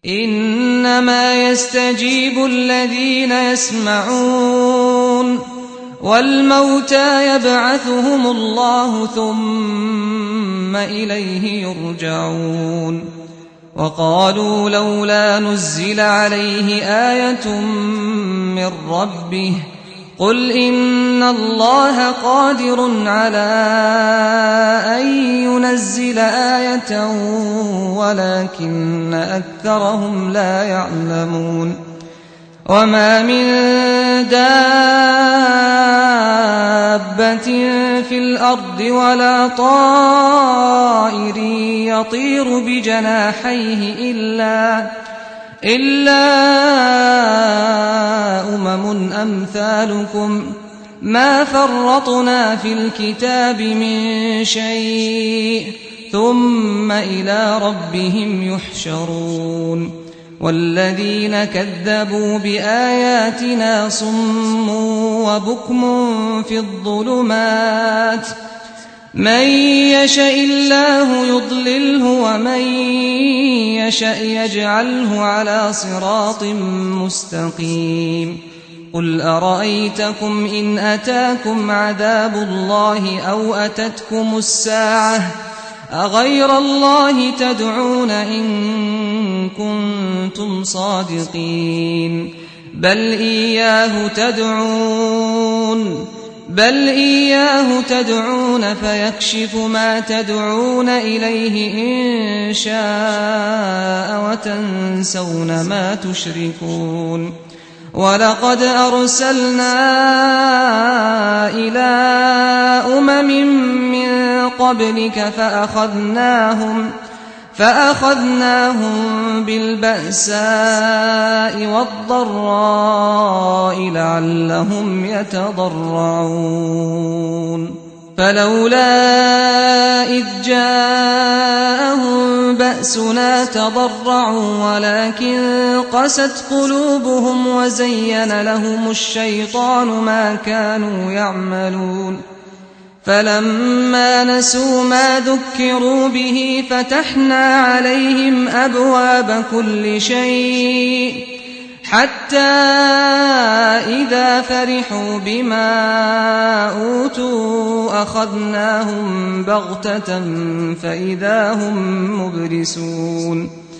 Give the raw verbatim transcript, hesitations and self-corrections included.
إنما يستجيب الذين يسمعون والموتى يبعثهم الله ثم إليه يرجعون وقالوا لولا نزل عليه آية من ربه قل إن الله قادر على أن ينزل آية ولكن أكثرهم لا يعلمون وما من دابة في الأرض ولا طائر يطير بجناحيه إلا إلا أمم أمثالكم ما فرطنا في الكتاب من شيء ثم إلى ربهم يحشرون والذين كذبوا بآياتنا صم وبكم في الظلمات من يشاء الله يضلله ومن يشاء يجعله على صراط مستقيم قل أرأيتكم إن أتاكم عذاب الله أو أتتكم الساعة أغير الله تدعون إن كنتم صادقين بل إياه تدعون بل إياه تدعون فيكشف ما تدعون إليه إن شاء وتنسون ما تشركون ولقد أرسلنا إلى أمم من قبلك فأخذناهم فأخذناهم بالبأساء والضراء لعلهم يتضرعون فلولا إذ جاءهم بأسنا تضرعوا ولكن قست قلوبهم وزين لهم الشيطان ما كانوا يعملون فلما نسوا ما ذكروا به فتحنا عليهم أبواب كل شيء حتى إذا فرحوا بما أوتوا أخذناهم بغتة فإذا هم مبلسون